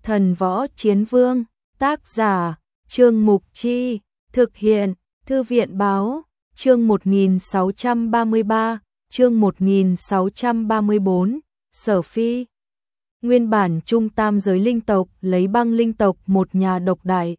Thần Võ Chiến Vương, tác giả, Trương Mục Chi, thực hiện, Thư viện Báo, chương 1633, chương 1634, Sở Phi. Nguyên bản trung tam giới linh tộc lấy băng linh tộc một nhà độc đại.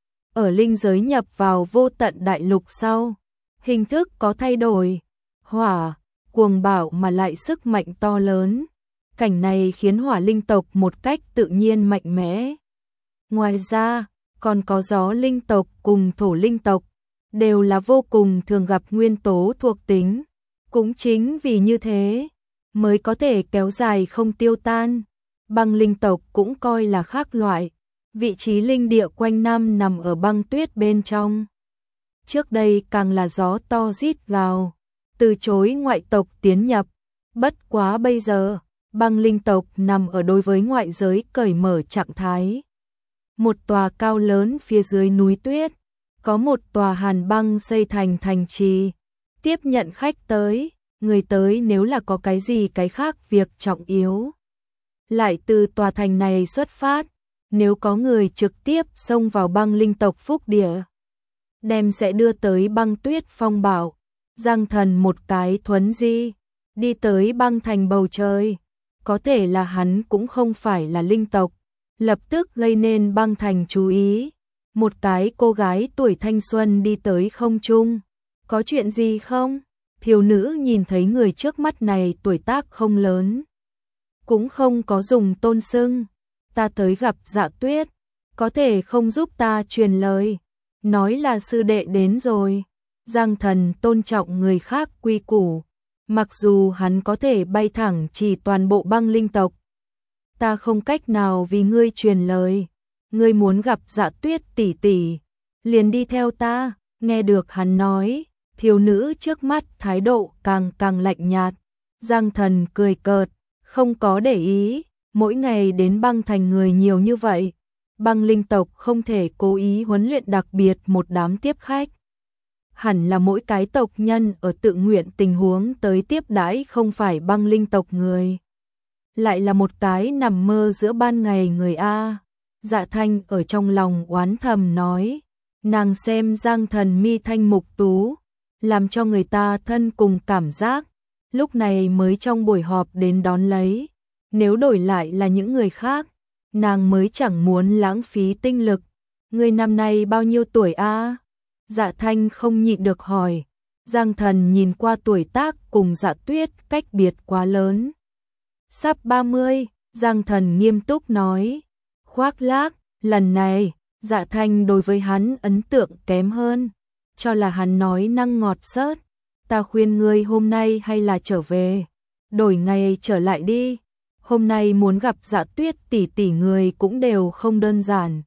Ở linh giới nhập vào vô tận đại lục sau, hình thức có thay đổi, hỏa, cuồng bạo mà lại sức mạnh to lớn. Cảnh này khiến hỏa linh tộc một cách tự nhiên mạnh mẽ. Ngoài ra, còn có gió linh tộc cùng thổ linh tộc, đều là vô cùng thường gặp nguyên tố thuộc tính. Cũng chính vì như thế, mới có thể kéo dài không tiêu tan. Băng linh tộc cũng coi là khác loại, vị trí linh địa quanh năm nằm ở băng tuyết bên trong. Trước đây càng là gió to rít gào, từ chối ngoại tộc tiến nhập. Bất quá bây giờ, băng linh tộc nằm ở đối với ngoại giới cởi mở trạng thái. Một tòa cao lớn phía dưới núi tuyết, có một tòa hàn băng xây thành thành trì, tiếp nhận khách tới, người tới nếu là có cái gì cái khác việc trọng yếu. Lại từ tòa thành này xuất phát, nếu có người trực tiếp xông vào băng linh tộc phúc địa, đem sẽ đưa tới băng tuyết phong bạo. Giang Thần một cái thuấn di, đi tới băng thành bầu trời. Có thể là hắn cũng không phải là linh tộc, lập tức gây nên băng thành chú ý. Một cái cô gái tuổi thanh xuân đi tới không trung. Có chuyện gì không? Thiếu nữ nhìn thấy người trước mắt này tuổi tác không lớn, cũng không có dùng tôn xưng. Ta tới gặp Dạ Tuyết, có thể không giúp ta truyền lời, nói là sư đệ đến rồi. Giang Thần tôn trọng người khác quy củ, mặc dù hắn có thể bay thẳng chỉ toàn bộ băng linh tộc. Ta không cách nào vì ngươi truyền lời, ngươi muốn gặp Dạ Tuyết tỷ tỷ, liền đi theo ta. Nghe được hắn nói, thiếu nữ trước mắt thái độ càng lạnh nhạt. Giang Thần cười cợt, không có để ý, mỗi ngày đến băng thành người nhiều như vậy, băng linh tộc không thể cố ý huấn luyện đặc biệt một đám tiếp khách. Hẳn là mỗi cái tộc nhân ở tự nguyện tình huống tới tiếp đãi không phải băng linh tộc người. Lại là một cái nằm mơ giữa ban ngày người A. Dạ Thanh ở trong lòng oán thầm nói, nàng xem Giang Thần mi thanh mục tú, làm cho người ta thân cùng cảm giác, lúc này mới trong buổi họp đến đón lấy. Nếu đổi lại là những người khác, nàng mới chẳng muốn lãng phí tinh lực. Người năm nay bao nhiêu tuổi a? Dạ Thanh không nhịn được hỏi. Giang Thần nhìn qua tuổi tác cùng Dạ Tuyết cách biệt quá lớn. Sắp 30, Giang Thần nghiêm túc nói. Khoác lác, lần này, Dạ Thanh đối với hắn ấn tượng kém hơn, cho là hắn nói năng ngọt xớt. Ta khuyên ngươi hôm nay hay là trở về, đổi ngày trở lại đi. Hôm nay muốn gặp Dạ Tuyết tỷ tỷ người cũng đều không đơn giản.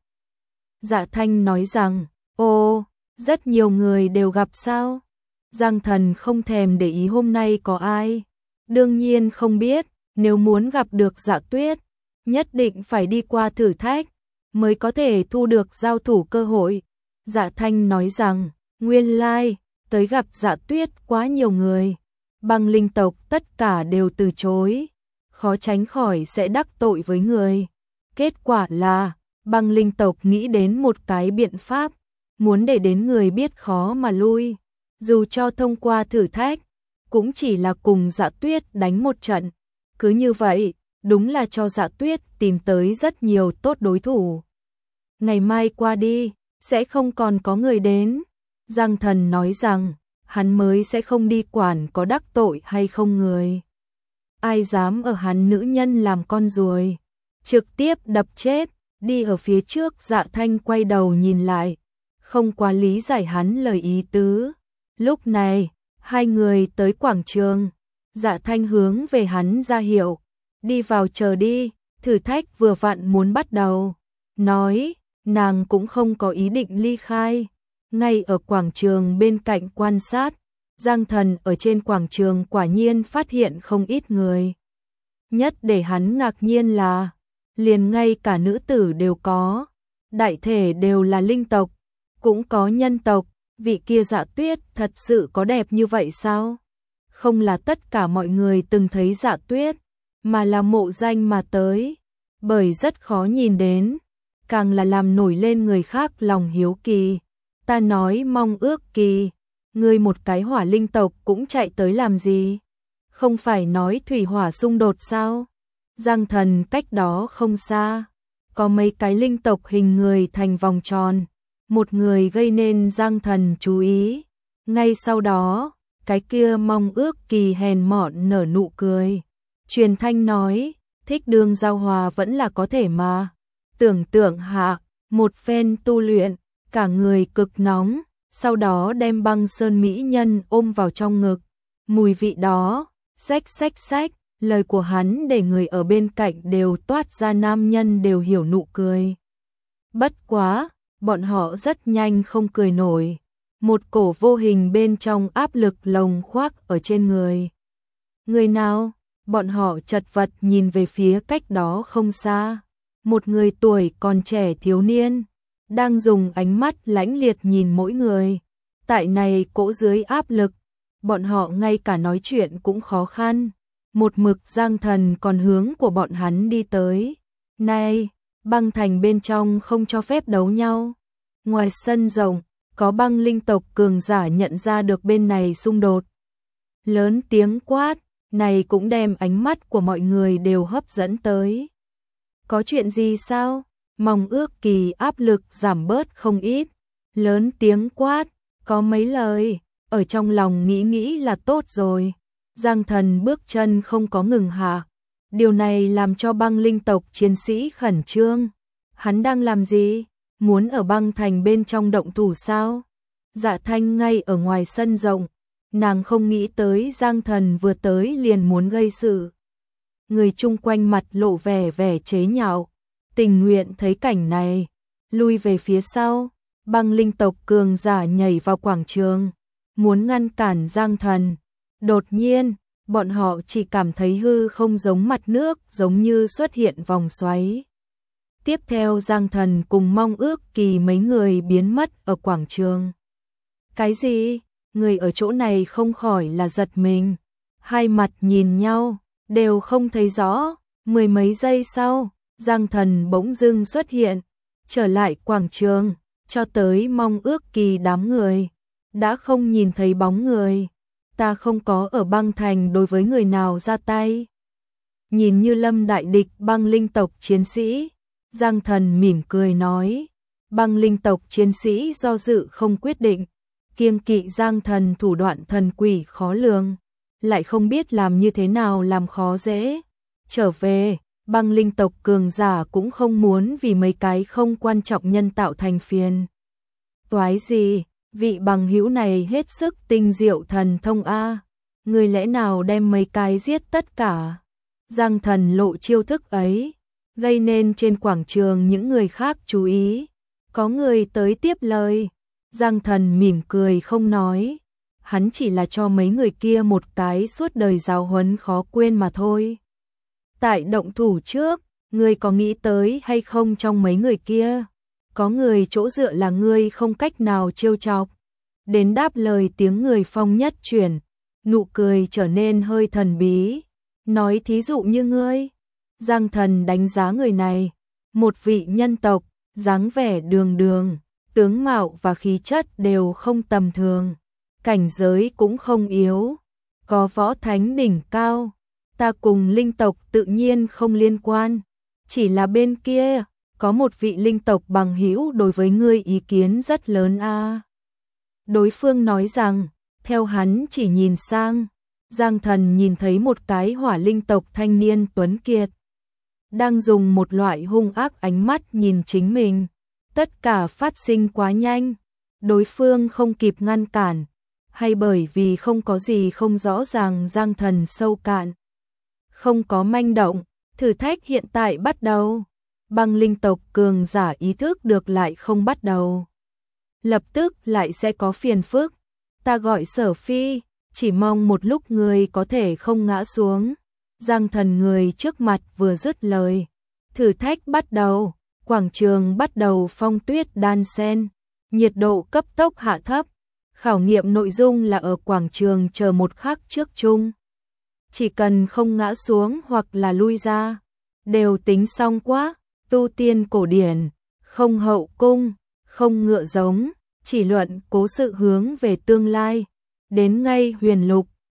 Dạ Thanh nói rằng, ô, rất nhiều người đều gặp sao? Giang Thần không thèm để ý hôm nay có ai. Đương nhiên không biết, nếu muốn gặp được Dạ Tuyết, nhất định phải đi qua thử thách, mới có thể thu được giao thủ cơ hội. Dạ Thanh nói rằng, nguyên lai, tới gặp Dạ Tuyết quá nhiều người, băng linh tộc tất cả đều từ chối, khó tránh khỏi sẽ đắc tội với người. Kết quả là, băng linh tộc nghĩ đến một cái biện pháp, muốn để đến người biết khó mà lui, dù cho thông qua thử thách, cũng chỉ là cùng Dạ Tuyết đánh một trận. Cứ như vậy, đúng là cho Dạ Tuyết tìm tới rất nhiều tốt đối thủ. Ngày mai qua đi, sẽ không còn có người đến. Giang Thần nói rằng, hắn mới sẽ không đi quản có đắc tội hay không người. Ai dám ở hắn nữ nhân làm con ruồi, trực tiếp đập chết. Đi ở phía trước Dạ Thanh quay đầu nhìn lại, không quá lý giải hắn lời ý tứ. Lúc này, hai người tới quảng trường. Dạ Thanh hướng về hắn ra hiệu, đi vào chờ đi, thử thách vừa vặn muốn bắt đầu. Nói, nàng cũng không có ý định ly khai. Ngay ở quảng trường bên cạnh quan sát, Giang Thần ở trên quảng trường quả nhiên phát hiện không ít người. Nhất để hắn ngạc nhiên là, liền ngay cả nữ tử đều có, đại thể đều là linh tộc, cũng có nhân tộc. Vị kia Dạ Tuyết thật sự có đẹp như vậy sao? Không là tất cả mọi người từng thấy Dạ Tuyết, mà là mộ danh mà tới. bởi rất khó nhìn đến, càng là làm nổi lên người khác lòng hiếu kỳ. Ta nói Mong Ước Kỳ, ngươi một cái hỏa linh tộc cũng chạy tới làm gì? Không phải nói thủy hỏa xung đột sao? Giang Thần cách đó không xa, có mấy cái linh tộc hình người thành vòng tròn, một người gây nên Giang Thần chú ý. Ngay sau đó, cái kia Mong Ước Kỳ hèn mọn nở nụ cười. Truyền thanh nói, thích đường giao hòa vẫn là có thể mà. Tưởng tượng hạ, một phen tu luyện, cả người cực nóng, sau đó đem Băng Sơn mỹ nhân ôm vào trong ngực. Mùi vị đó, xách xách xách, lời của hắn để người ở bên cạnh đều toát ra nam nhân đều hiểu nụ cười. Bất quá, bọn họ rất nhanh không cười nổi. Một cổ vô hình bên trong áp lực lồng khoác ở trên người. Người nào? Bọn họ chật vật nhìn về phía cách đó không xa. Một người tuổi còn trẻ thiếu niên, đang dùng ánh mắt lãnh liệt nhìn mỗi người. Tại này cỗ dưới áp lực, bọn họ ngay cả nói chuyện cũng khó khăn. Một mực Giang Thần còn hướng của bọn hắn đi tới. Này, băng thành bên trong không cho phép đấu nhau. Ngoài sân rộng, có băng linh tộc cường giả nhận ra được bên này xung đột. Lớn tiếng quát, này cũng đem ánh mắt của mọi người đều hấp dẫn tới. Có chuyện gì sao? Mong Ước Kỳ áp lực giảm bớt không ít. Lớn tiếng quát, có mấy lời, ở trong lòng nghĩ là tốt rồi. Giang Thần bước chân không có ngừng hạ. Điều này làm cho băng linh tộc chiến sĩ khẩn trương. Hắn đang làm gì? Muốn ở băng thành bên trong động thủ sao? Dạ Thanh ngay ở ngoài sân rộng. Nàng không nghĩ tới Giang Thần vừa tới liền muốn gây sự. Người chung quanh mặt lộ vẻ chế nhạo. Tình nguyện thấy cảnh này, lui về phía sau. Băng linh tộc cường giả nhảy vào quảng trường, muốn ngăn cản Giang Thần. Đột nhiên, bọn họ chỉ cảm thấy hư không giống mặt nước, giống như xuất hiện vòng xoáy. Tiếp theo Giang Thần cùng Mong Ước Kỳ mấy người biến mất ở quảng trường. Cái gì? Người ở chỗ này không khỏi là giật mình. Hai mặt nhìn nhau, đều không thấy rõ. Mười mấy giây sau, Giang Thần bỗng dưng xuất hiện, trở lại quảng trường, cho tới Mong Ước Kỳ đám người. Đã không nhìn thấy bóng người. Ta không có ở băng thành đối với người nào ra tay. Nhìn như lâm đại địch băng linh tộc chiến sĩ, Giang Thần mỉm cười nói. Băng linh tộc chiến sĩ do dự không quyết định, kiêng kỵ Giang Thần thủ đoạn thần quỷ khó lường, lại không biết làm như thế nào làm khó dễ. Trở về, băng linh tộc cường giả cũng không muốn vì mấy cái không quan trọng nhân tạo thành phiền toái gì. Vị bằng hữu này hết sức tinh diệu thần thông a. Người lẽ nào đem mấy cái giết tất cả? Giang Thần lộ chiêu thức ấy, gây nên trên quảng trường những người khác chú ý. Có người tới tiếp lời. Giang Thần mỉm cười không nói. Hắn chỉ là cho mấy người kia một cái suốt đời giáo huấn khó quên mà thôi. Tại động thủ trước, ngươi có nghĩ tới hay không trong mấy người kia? Có người chỗ dựa là ngươi không cách nào trêu chọc. Đến đáp lời tiếng người phong nhất chuyển, nụ cười trở nên hơi thần bí. Nói thí dụ như ngươi. Giang Thần đánh giá người này, một vị nhân tộc, dáng vẻ đường đường, tướng mạo và khí chất đều không tầm thường, cảnh giới cũng không yếu, có võ thánh đỉnh cao. Ta cùng linh tộc tự nhiên không liên quan, chỉ là bên kia có một vị linh tộc bằng hữu đối với ngươi ý kiến rất lớn a. Đối phương nói rằng, theo hắn chỉ nhìn sang, Giang Thần nhìn thấy một cái hỏa linh tộc thanh niên tuấn kiệt, đang dùng một loại hung ác ánh mắt nhìn chính mình. Tất cả phát sinh quá nhanh, đối phương không kịp ngăn cản, hay bởi vì không có gì không rõ ràng. Giang Thần sâu cạn, không có manh động. Thử thách hiện tại bắt đầu. Băng linh tộc cường giả ý thức được lại không bắt đầu, lập tức lại sẽ có phiền phức. Ta gọi Sở Phi, chỉ mong một lúc người có thể không ngã xuống. Giang Thần người trước mặt vừa dứt lời, thử thách bắt đầu. Quảng trường bắt đầu phong tuyết đan xen, nhiệt độ cấp tốc hạ thấp. Khảo nghiệm nội dung là ở quảng trường chờ một khắc trước chung. Chỉ cần không ngã xuống hoặc là lui ra, đều tính xong quá, tu tiên cổ điển, không hậu cung, không ngựa giống, chỉ luận cố sự hướng về tương lai. Đến ngay huyền lục,